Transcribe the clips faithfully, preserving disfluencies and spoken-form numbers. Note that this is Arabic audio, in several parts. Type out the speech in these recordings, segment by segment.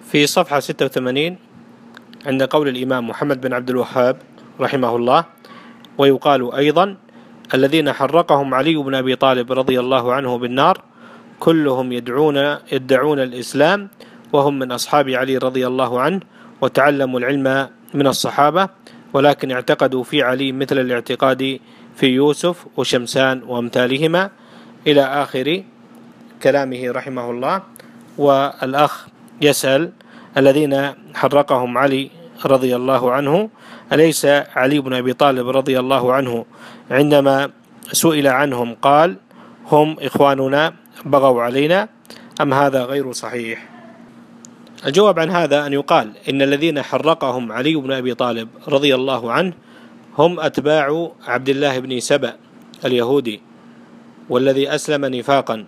في صفحة ستة وثمانين عند قول الإمام محمد بن عبد الوهاب رحمه الله: ويقال أيضا: الذين حرقهم علي بن أبي طالب رضي الله عنه بالنار كلهم يدعون يدعون الإسلام وهم من أصحاب علي رضي الله عنه، وتعلموا العلم من الصحابة، ولكن اعتقدوا في علي مثل الاعتقاد في يوسف وشمسان وأمثالهما، إلى آخر كلامه رحمه الله. والأخ يسأل: الذين حرقهم علي رضي الله عنه، أليس علي بن أبي طالب رضي الله عنه عندما سئل عنهم قال: هم إخواننا بغوا علينا، أم هذا غير صحيح؟ الجواب عن هذا أن يقال إن الذين حرقهم علي بن أبي طالب رضي الله عنه هم أتباع عبد الله بن سبأ اليهودي، والذي أسلم نفاقا،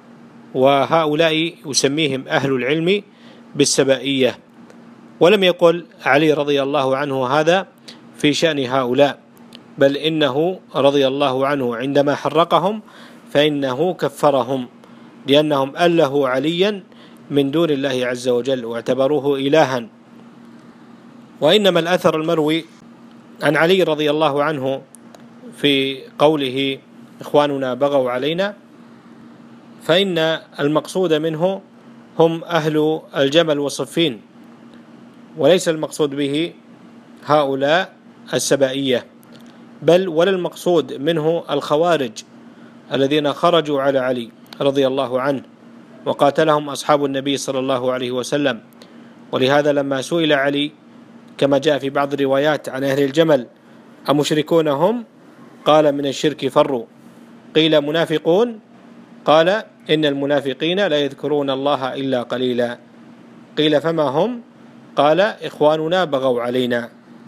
وهؤلاء يسميهم أهل العلم بالسبائية. ولم يقل علي رضي الله عنه هذا في شأن هؤلاء، بل إنه رضي الله عنه عندما حرقهم فإنه كفرهم، لأنهم ألهوا عليا من دون الله عز وجل واعتبروه إلها. وإنما الأثر المروي عن علي رضي الله عنه في قوله إخواننا بغوا علينا، فإن المقصود منه هم أهل الجمل وصفين، وليس المقصود به هؤلاء السبائية، بل ولا المقصود منه الخوارج الذين خرجوا على علي رضي الله عنه وقاتلهم أصحاب النبي صلى الله عليه وسلم. ولهذا لما سئل علي كما جاء في بعض الروايات عن أهل الجمل: أمشركون هم؟ قال: من الشرك فروا. قيل: منافقون؟ قال: إن المنافقين لا يذكرون الله إلا قليلا. قيل: فما هم؟ قال: إخواننا بغوا علينا.